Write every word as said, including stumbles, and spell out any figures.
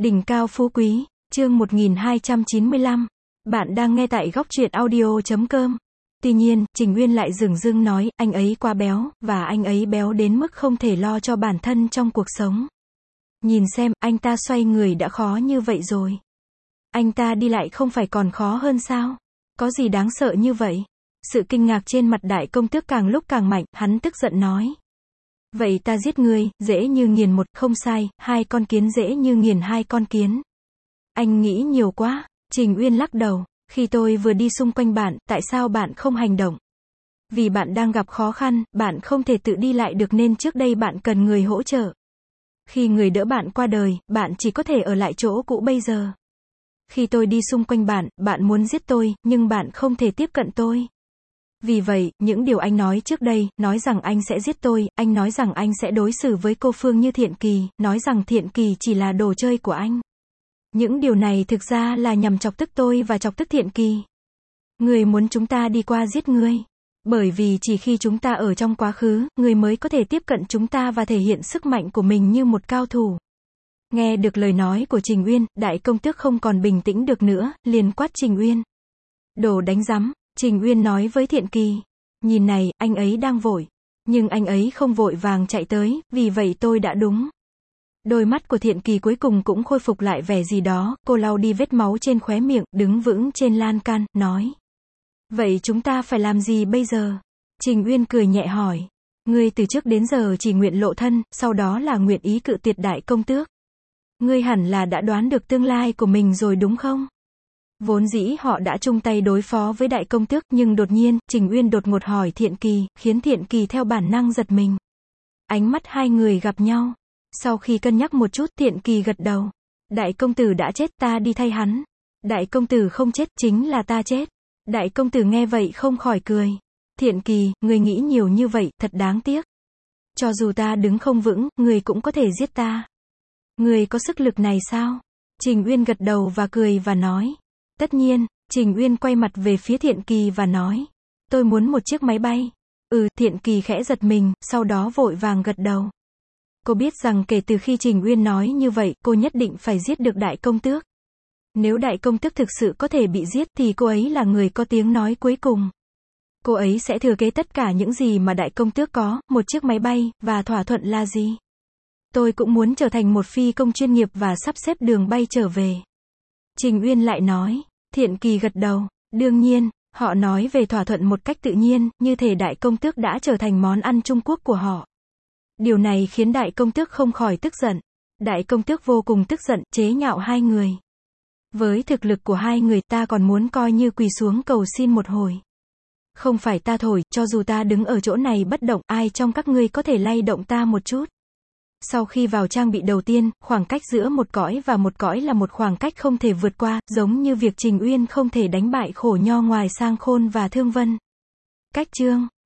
Đỉnh cao phú quý, chương một nghìn hai trăm chín mươi lăm. Bạn đang nghe tại góc truyện audio chấm com. Tuy nhiên, Trình Uyên lại dửng dưng nói, anh ấy quá béo, và anh ấy béo đến mức không thể lo cho bản thân trong cuộc sống. Nhìn xem, anh ta xoay người đã khó như vậy rồi. Anh ta đi lại không phải còn khó hơn sao? Có gì đáng sợ như vậy? Sự kinh ngạc trên mặt đại công tước càng lúc càng mạnh, hắn tức giận nói. Vậy ta giết ngươi, dễ như nghiền một, không sai, hai con kiến dễ như nghiền hai con kiến. Anh nghĩ nhiều quá. Trình Uyên lắc đầu, khi tôi vừa đi xung quanh bạn, tại sao bạn không hành động? Vì bạn đang gặp khó khăn, bạn không thể tự đi lại được nên trước đây bạn cần người hỗ trợ. Khi người đỡ bạn qua đời, bạn chỉ có thể ở lại chỗ cũ bây giờ. Khi tôi đi xung quanh bạn, bạn muốn giết tôi, nhưng bạn không thể tiếp cận tôi. Vì vậy, những điều anh nói trước đây, nói rằng anh sẽ giết tôi, anh nói rằng anh sẽ đối xử với cô Phương như Thiện Kỳ, nói rằng Thiện Kỳ chỉ là đồ chơi của anh. Những điều này thực ra là nhằm chọc tức tôi và chọc tức Thiện Kỳ. Người muốn chúng ta đi qua giết ngươi. Bởi vì chỉ khi chúng ta ở trong quá khứ, người mới có thể tiếp cận chúng ta và thể hiện sức mạnh của mình như một cao thủ. Nghe được lời nói của Trình Uyên, đại công tước không còn bình tĩnh được nữa, liền quát Trình Uyên. Đồ đánh rắm. Trình Uyên nói với Thiện Kỳ. Nhìn này, anh ấy đang vội. Nhưng anh ấy không vội vàng chạy tới, vì vậy tôi đã đúng. Đôi mắt của Thiện Kỳ cuối cùng cũng khôi phục lại vẻ gì đó, cô lau đi vết máu trên khóe miệng, đứng vững trên lan can, nói. Vậy chúng ta phải làm gì bây giờ? Trình Uyên cười nhẹ hỏi. Ngươi từ trước đến giờ chỉ nguyện lộ thân, sau đó là nguyện ý cự tuyệt đại công tước. Ngươi hẳn là đã đoán được tương lai của mình rồi đúng không? Vốn dĩ họ đã chung tay đối phó với đại công tước, nhưng đột nhiên, Trình Uyên đột ngột hỏi Thiện Kỳ, khiến Thiện Kỳ theo bản năng giật mình. Ánh mắt hai người gặp nhau. Sau khi cân nhắc một chút, Thiện Kỳ gật đầu. Đại công tử đã chết, ta đi thay hắn. Đại công tử không chết, chính là ta chết. Đại công tử nghe vậy không khỏi cười. Thiện Kỳ, người nghĩ nhiều như vậy, thật đáng tiếc. Cho dù ta đứng không vững, người cũng có thể giết ta. Người có sức lực này sao? Trình Uyên gật đầu và cười và nói. Tất nhiên. Trình Uyên quay mặt về phía Thiện Kỳ và nói. Tôi muốn một chiếc máy bay. Ừ, Thiện Kỳ khẽ giật mình, sau đó vội vàng gật đầu. Cô biết rằng kể từ khi Trình Uyên nói như vậy, cô nhất định phải giết được đại công tước. Nếu đại công tước thực sự có thể bị giết thì cô ấy là người có tiếng nói cuối cùng. Cô ấy sẽ thừa kế tất cả những gì mà đại công tước có, một chiếc máy bay, và thỏa thuận là gì? Tôi cũng muốn trở thành một phi công chuyên nghiệp và sắp xếp đường bay trở về. Trình Uyên lại nói. Thiện Kỳ gật đầu. Đương nhiên, họ nói về thỏa thuận một cách tự nhiên, như thể đại công tước đã trở thành món ăn Trung Quốc của họ. Điều này khiến đại công tước không khỏi tức giận. Đại công tước vô cùng tức giận, chế nhạo hai người. Với thực lực của hai người, ta còn muốn coi như quỳ xuống cầu xin một hồi. Không phải ta thổi, cho dù ta đứng ở chỗ này bất động, ai trong các ngươi có thể lay động ta một chút. Sau khi vào trang bị đầu tiên, khoảng cách giữa một cõi và một cõi là một khoảng cách không thể vượt qua, giống như việc Trình Uyên không thể đánh bại Khổ Nho ngoài Sang Khôn và Thương Vân. Cách chương